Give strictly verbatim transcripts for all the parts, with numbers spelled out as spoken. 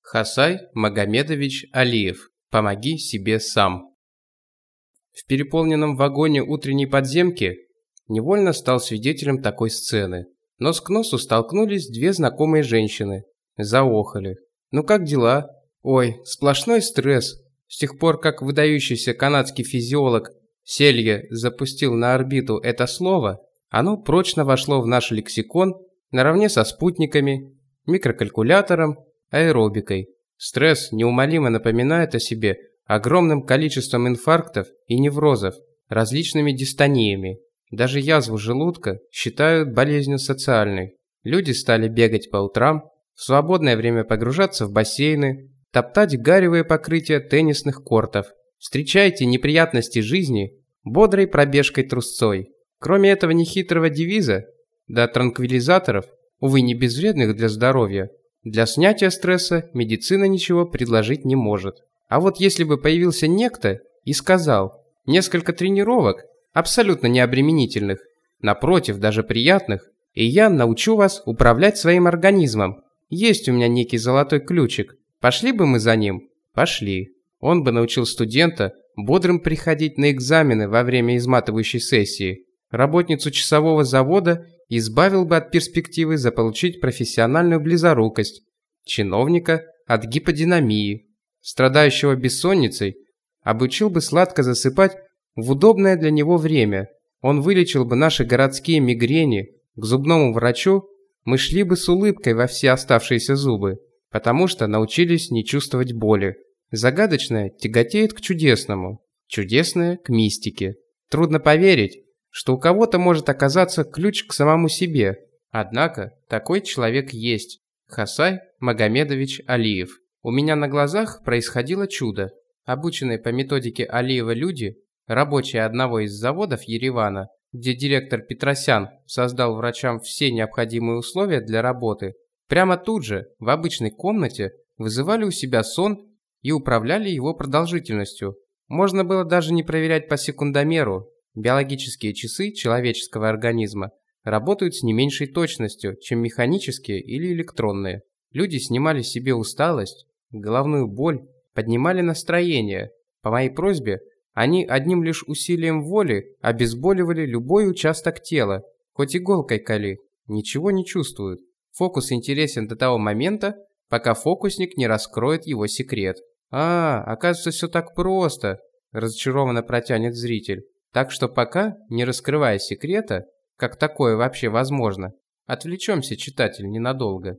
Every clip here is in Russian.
Хасай Магомедович Алиев. Помоги себе сам. В переполненном вагоне утренней подземки невольно стал свидетелем такой сцены. Нос к носу столкнулись две знакомые женщины. Заохали. «Ну как дела?» «Ой, сплошной стресс. С тех пор, как выдающийся канадский физиолог Селье запустил на орбиту это слово, оно прочно вошло в наш лексикон наравне со спутниками, микрокалькулятором, аэробикой. Стресс неумолимо напоминает о себе огромным количеством инфарктов и неврозов, различными дистониями. Даже язву желудка считают болезнью социальной. Люди стали бегать по утрам, в свободное время погружаться в бассейны, топтать гаревые покрытия теннисных кортов. Встречайте неприятности жизни бодрой пробежкой трусцой. Кроме этого нехитрого девиза, да транквилизаторов, увы, не безвредных для здоровья, для снятия стресса медицина ничего предложить не может. А вот если бы появился некто и сказал: несколько тренировок, абсолютно необременительных, напротив, даже приятных, и я научу вас управлять своим организмом. Есть у меня некий золотой ключик. Пошли бы мы за ним? Пошли. Он бы научил студента бодрым приходить на экзамены во время изматывающей сессии. Работницу часового завода избавил бы от перспективы заполучить профессиональную близорукость. Чиновника от гиподинамии. Страдающего бессонницей обучил бы сладко засыпать в удобное для него время. Он вылечил бы наши городские мигрени. К зубному врачу мы шли бы с улыбкой во все оставшиеся зубы, потому что научились не чувствовать боли. Загадочное тяготеет к чудесному, чудесное к мистике. Трудно поверить, что у кого-то может оказаться ключ к самому себе. Однако такой человек есть. Хасай Магомедович Алиев. У меня на глазах происходило чудо. Обученные по методике Алиева люди, рабочие одного из заводов Еревана, где директор Петросян создал врачам все необходимые условия для работы, прямо тут же, в обычной комнате, вызывали у себя сон и управляли его продолжительностью. Можно было даже не проверять по секундомеру. Биологические часы человеческого организма работают с не меньшей точностью, чем механические или электронные. Люди снимали себе усталость, головную боль, поднимали настроение. По моей просьбе, они одним лишь усилием воли обезболивали любой участок тела, хоть иголкой коли, ничего не чувствуют. Фокус интересен до того момента, пока фокусник не раскроет его секрет. «А, оказывается, все так просто», – разочарованно протянет зритель. Так что пока, не раскрывая секрета, как такое вообще возможно, отвлечемся, читатель, ненадолго.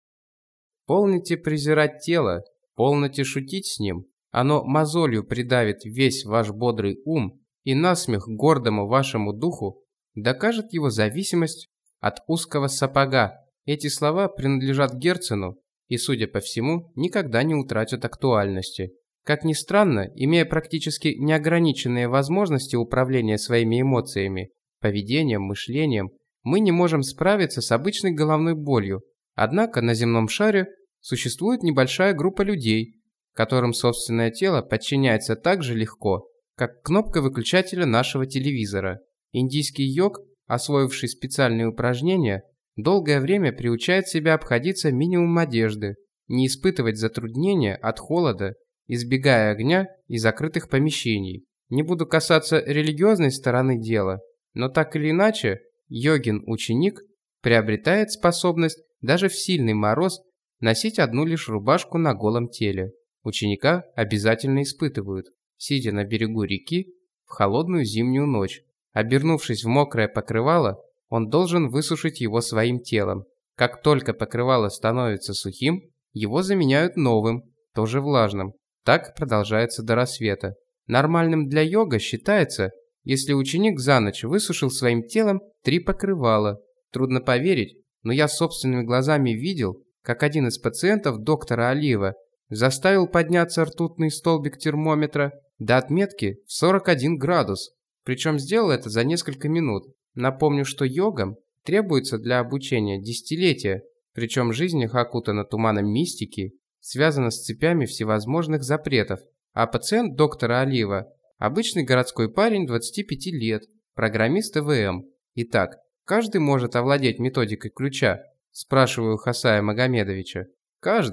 Полните презирать тело, полните шутить с ним, оно мозолью придавит весь ваш бодрый ум и насмех гордому вашему духу докажет его зависимость от узкого сапога. Эти слова принадлежат Герцену и, судя по всему, никогда не утратят актуальности. Как ни странно, имея практически неограниченные возможности управления своими эмоциями, поведением, мышлением, мы не можем справиться с обычной головной болью. Однако на земном шаре существует небольшая группа людей, которым собственное тело подчиняется так же легко, как кнопка выключателя нашего телевизора. Индийский йог, освоивший специальные упражнения, долгое время приучает себя обходиться минимумом одежды, не испытывать затруднения от холода, избегая огня и закрытых помещений. Не буду касаться религиозной стороны дела, но так или иначе, йогин-ученик приобретает способность даже в сильный мороз носить одну лишь рубашку на голом теле. Ученика обязательно испытывают, сидя на берегу реки в холодную зимнюю ночь. Обернувшись в мокрое покрывало, он должен высушить его своим телом. Как только покрывало становится сухим, его заменяют новым, тоже влажным. Так продолжается до рассвета. Нормальным для йога считается, если ученик за ночь высушил своим телом три покрывала. Трудно поверить, но я собственными глазами видел, как один из пациентов доктора Алиева заставил подняться ртутный столбик термометра до отметки в сорок один градус. Причем сделал это за несколько минут. Напомню, что йогам требуется для обучения десятилетия, причем жизнь их окутана туманом мистики, связана с цепями всевозможных запретов. А пациент доктора Алиева – обычный городской парень двадцати пяти лет, программист И В М. Итак, каждый может овладеть методикой ключа? Спрашиваю Хасая Магомедовича. Каждый.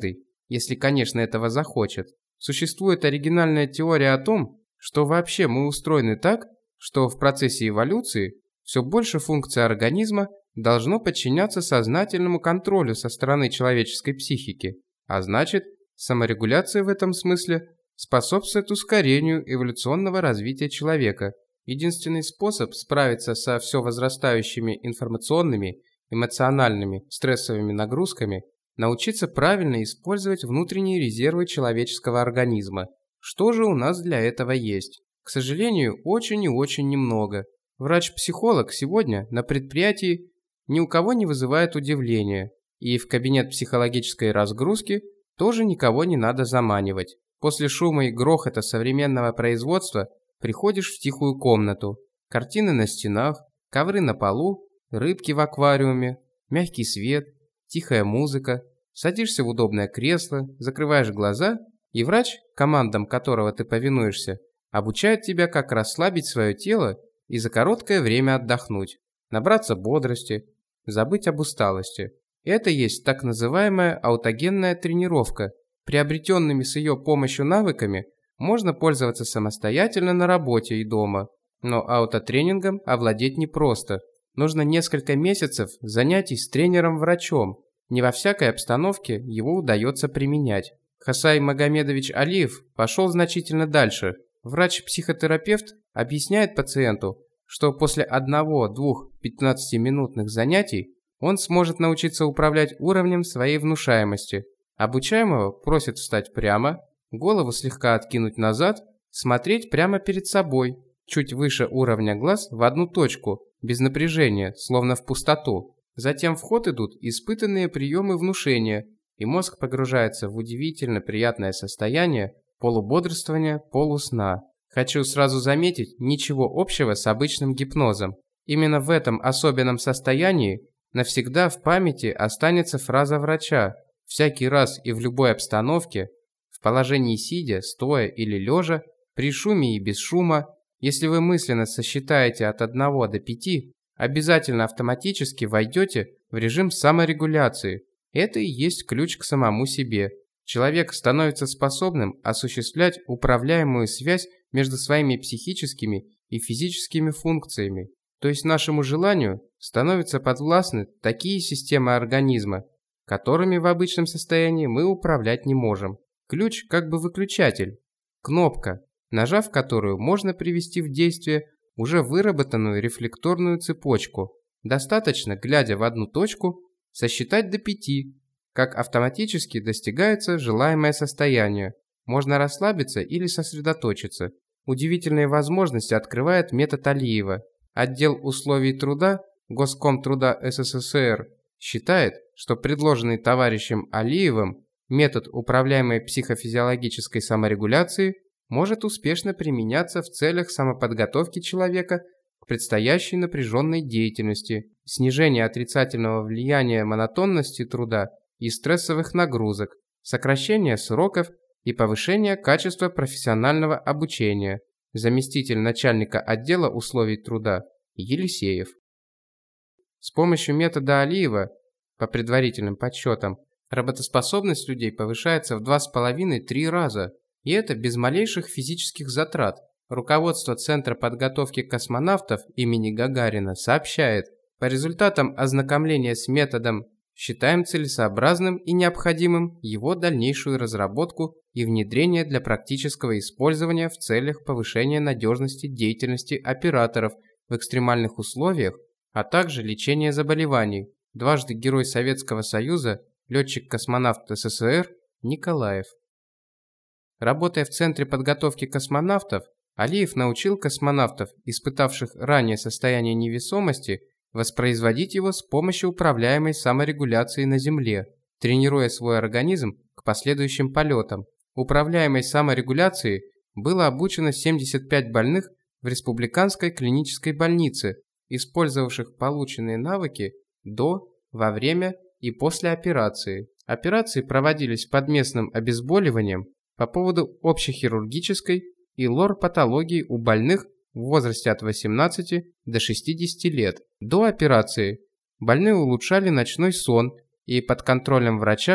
если, конечно, этого захочет. Существует оригинальная теория о том, что вообще мы устроены так, что в процессе эволюции все больше функций организма должно подчиняться сознательному контролю со стороны человеческой психики, а значит, саморегуляция в этом смысле способствует ускорению эволюционного развития человека. Единственный способ справиться со все возрастающими информационными, эмоциональными, стрессовыми нагрузками – научиться правильно использовать внутренние резервы человеческого организма. Что же у нас для этого есть? К сожалению, очень и очень немного. Врач-психолог сегодня на предприятии ни у кого не вызывает удивления, и в кабинет психологической разгрузки тоже никого не надо заманивать. После шума и грохота современного производства приходишь в тихую комнату. Картины на стенах, ковры на полу, рыбки в аквариуме, мягкий свет, тихая музыка. Садишься в удобное кресло, закрываешь глаза, и врач, командам которого ты повинуешься, обучает тебя, как расслабить свое тело и за короткое время отдохнуть, набраться бодрости, забыть об усталости. Это есть так называемая аутогенная тренировка. Приобретенными с ее помощью навыками можно пользоваться самостоятельно на работе и дома, но аутотренингом овладеть непросто. Нужно несколько месяцев занятий с тренером-врачом. Не во всякой обстановке его удается применять. Хасай Магомедович Алиев пошел значительно дальше. Врач-психотерапевт объясняет пациенту, что после одного-двух пятнадцатиминутных занятий он сможет научиться управлять уровнем своей внушаемости. Обучаемого просит встать прямо, голову слегка откинуть назад, смотреть прямо перед собой, чуть выше уровня глаз в одну точку, без напряжения, словно в пустоту. Затем в ход идут испытанные приемы внушения, и мозг погружается в удивительно приятное состояние полубодрствования, полусна. Хочу сразу заметить, ничего общего с обычным гипнозом. Именно в этом особенном состоянии навсегда в памяти останется фраза врача. Всякий раз и в любой обстановке, в положении сидя, стоя или лежа, при шуме и без шума, если вы мысленно сосчитаете от одного до пяти, обязательно автоматически войдете в режим саморегуляции. Это и есть ключ к самому себе. Человек становится способным осуществлять управляемую связь между своими психическими и физическими функциями. То есть нашему желанию становятся подвластны такие системы организма, которыми в обычном состоянии мы управлять не можем. Ключ как бы выключатель, кнопка, нажав которую можно привести в действие уже выработанную рефлекторную цепочку. Достаточно, глядя в одну точку, сосчитать до пяти, как автоматически достигается желаемое состояние. Можно расслабиться или сосредоточиться. Удивительные возможности открывает метод Алиева. Отдел условий труда Госкомтруда СССР считает, что предложенный товарищем Алиевым метод управляемой психофизиологической саморегуляции может успешно применяться в целях самоподготовки человека к предстоящей напряженной деятельности, снижения отрицательного влияния монотонности труда и стрессовых нагрузок, сокращения сроков и повышения качества профессионального обучения. Заместитель начальника отдела условий труда Елисеев. С помощью метода Алиева, по предварительным подсчетам, работоспособность людей повышается в два с половиной - три раза, и это без малейших физических затрат. Руководство Центра подготовки космонавтов имени Гагарина сообщает, по результатам ознакомления с методом считаем целесообразным и необходимым его дальнейшую разработку и внедрение для практического использования в целях повышения надежности деятельности операторов в экстремальных условиях, а также лечения заболеваний. Дважды Герой Советского Союза, летчик-космонавт СССР Николаев. Работая в Центре подготовки космонавтов, Алиев научил космонавтов, испытавших ранее состояние невесомости, воспроизводить его с помощью управляемой саморегуляции на Земле, тренируя свой организм к последующим полетам. Управляемой саморегуляции было обучено семьдесят пять больных в Республиканской клинической больнице, использовавших полученные навыки до, во время и после операции. Операции проводились под местным обезболиванием по поводу общехирургической и лор-патологии у больных в возрасте от восемнадцати до шестидесяти лет. До операции больные улучшали ночной сон и под контролем врача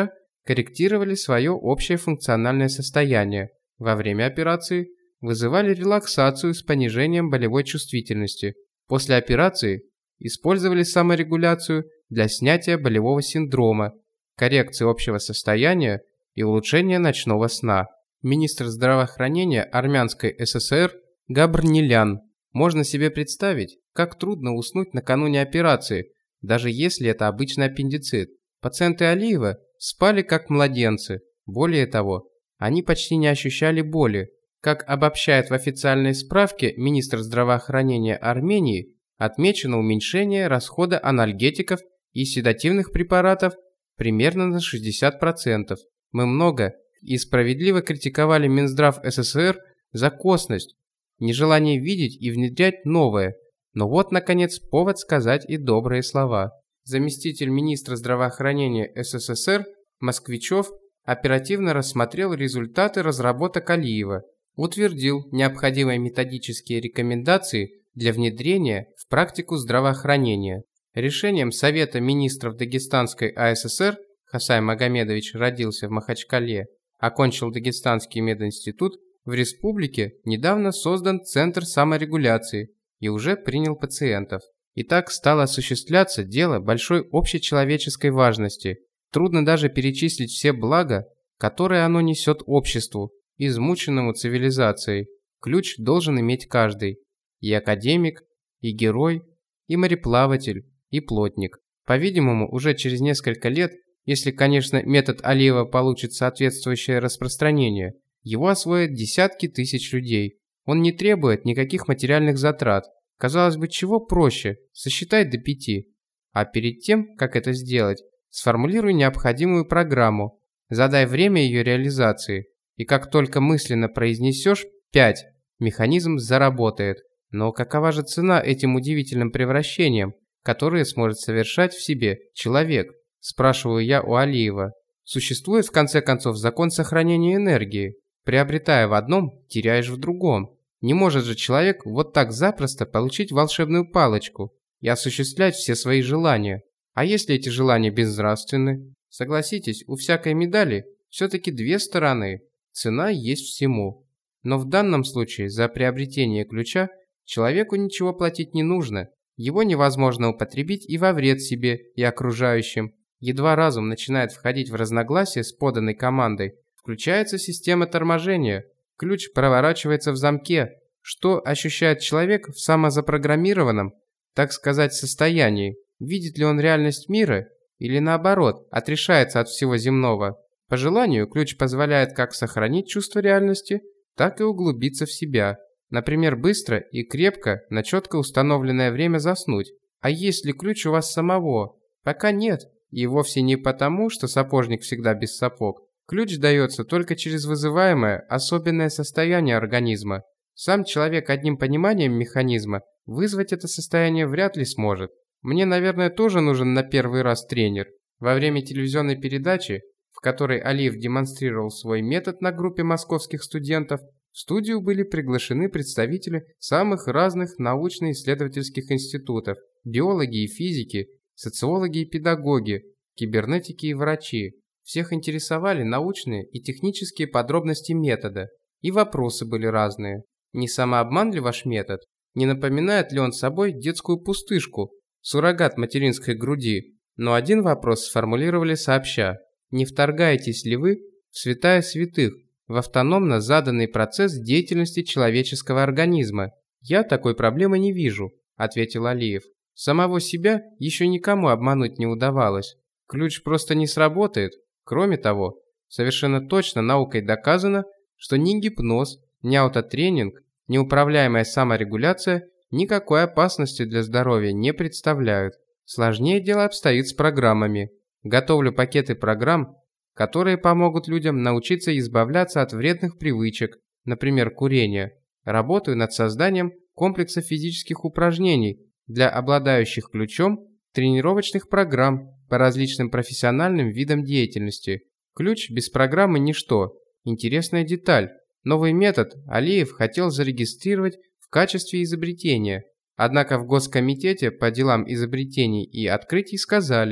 корректировали свое общее функциональное состояние. Во время операции вызывали релаксацию с понижением болевой чувствительности. После операции использовали саморегуляцию для снятия болевого синдрома, коррекции общего состояния и улучшения ночного сна. Министр здравоохранения Армянской ССР Габрнилян. Можно себе представить, как трудно уснуть накануне операции, даже если это обычный аппендицит. Пациенты Алиева спали как младенцы. Более того, они почти не ощущали боли. Как обобщает в официальной справке министр здравоохранения Армении, отмечено уменьшение расхода анальгетиков и седативных препаратов примерно на шестьдесят процентов. Мы много и справедливо критиковали Минздрав СССР за косность, нежелание видеть и внедрять новое. Но вот, наконец, повод сказать и добрые слова. Заместитель министра здравоохранения СССР Москвичев оперативно рассмотрел результаты разработок Алиева, утвердил необходимые методические рекомендации для внедрения в практику здравоохранения. Решением Совета министров Дагестанской АССР Хасай Магомедович родился в Махачкале, окончил Дагестанский мединститут, в республике недавно создан Центр саморегуляции и уже принял пациентов. И так стало осуществляться дело большой общечеловеческой важности. Трудно даже перечислить все блага, которые оно несет обществу, измученному цивилизацией. Ключ должен иметь каждый. И академик, и герой, и мореплаватель, и плотник. По-видимому, уже через несколько лет, если, конечно, метод Алиева получит соответствующее распространение, его освоят десятки тысяч людей. Он не требует никаких материальных затрат. Казалось бы, чего проще? Сосчитай до пяти. А перед тем, как это сделать, сформулируй необходимую программу, задай время ее реализации, и как только мысленно произнесешь пять, механизм заработает. Но какова же цена этим удивительным превращениям, которые сможет совершать в себе человек? Спрашиваю я у Алиева. Существует в конце концов закон сохранения энергии. Приобретая в одном, теряешь в другом. Не может же человек вот так запросто получить волшебную палочку и осуществлять все свои желания. А если эти желания безнравственны? Согласитесь, у всякой медали все-таки две стороны. Цена есть всему. Но в данном случае за приобретение ключа человеку ничего платить не нужно. Его невозможно употребить и во вред себе и окружающим. Едва разум начинает входить в разногласия с поданной командой, включается система торможения. Ключ проворачивается в замке. Что ощущает человек в самозапрограммированном, так сказать, состоянии? Видит ли он реальность мира или наоборот, отрешается от всего земного? По желанию ключ позволяет как сохранить чувство реальности, так и углубиться в себя. Например, быстро и крепко на четко установленное время заснуть. А есть ли ключ у вас самого? Пока нет. И вовсе не потому, что сапожник всегда без сапог. Ключ дается только через вызываемое особенное состояние организма. Сам человек одним пониманием механизма вызвать это состояние вряд ли сможет. Мне, наверное, тоже нужен на первый раз тренер. Во время телевизионной передачи, в которой Алиев демонстрировал свой метод на группе московских студентов, в студию были приглашены представители самых разных научно-исследовательских институтов, биологи и физики, социологи и педагоги, кибернетики и врачи. Всех интересовали научные и технические подробности метода, и вопросы были разные. Не самообман ли ваш метод? Не напоминает ли он собой детскую пустышку, суррогат материнской груди? Но один вопрос сформулировали сообща. Не вторгаетесь ли вы в святая святых, в автономно заданный процесс деятельности человеческого организма? Я такой проблемы не вижу, ответил Алиев. Самого себя еще никому обмануть не удавалось. Ключ просто не сработает. Кроме того, совершенно точно наукой доказано, что ни гипноз, ни аутотренинг, ни управляемая саморегуляция никакой опасности для здоровья не представляют. Сложнее дело обстоит с программами. Готовлю пакеты программ, которые помогут людям научиться избавляться от вредных привычек, например, курения. Работаю над созданием комплекса физических упражнений для обладающих ключом тренировочных программ по различным профессиональным видам деятельности. Ключ без программы ничто. Интересная деталь. Новый метод Алиев хотел зарегистрировать в качестве изобретения. Однако в Госкомитете по делам изобретений и открытий сказали: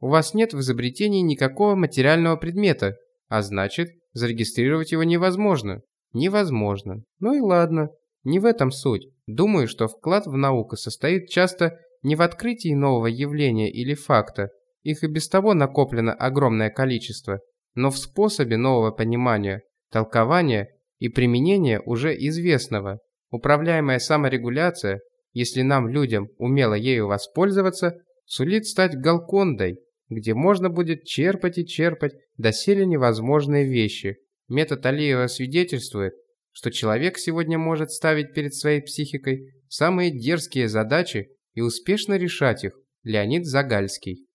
У вас нет в изобретении никакого материального предмета, а значит, зарегистрировать его невозможно. Невозможно. Ну и ладно. Не в этом суть. Думаю, что вклад в науку состоит часто не в открытии нового явления или факта, их и без того накоплено огромное количество, но в способе нового понимания, толкования и применения уже известного. Управляемая саморегуляция, если нам, людям, умело ею воспользоваться, сулит стать Голкондой, где можно будет черпать и черпать доселе невозможные вещи. Метод Алиева свидетельствует, что человек сегодня может ставить перед своей психикой самые дерзкие задачи и успешно решать их. Леонид Загальский.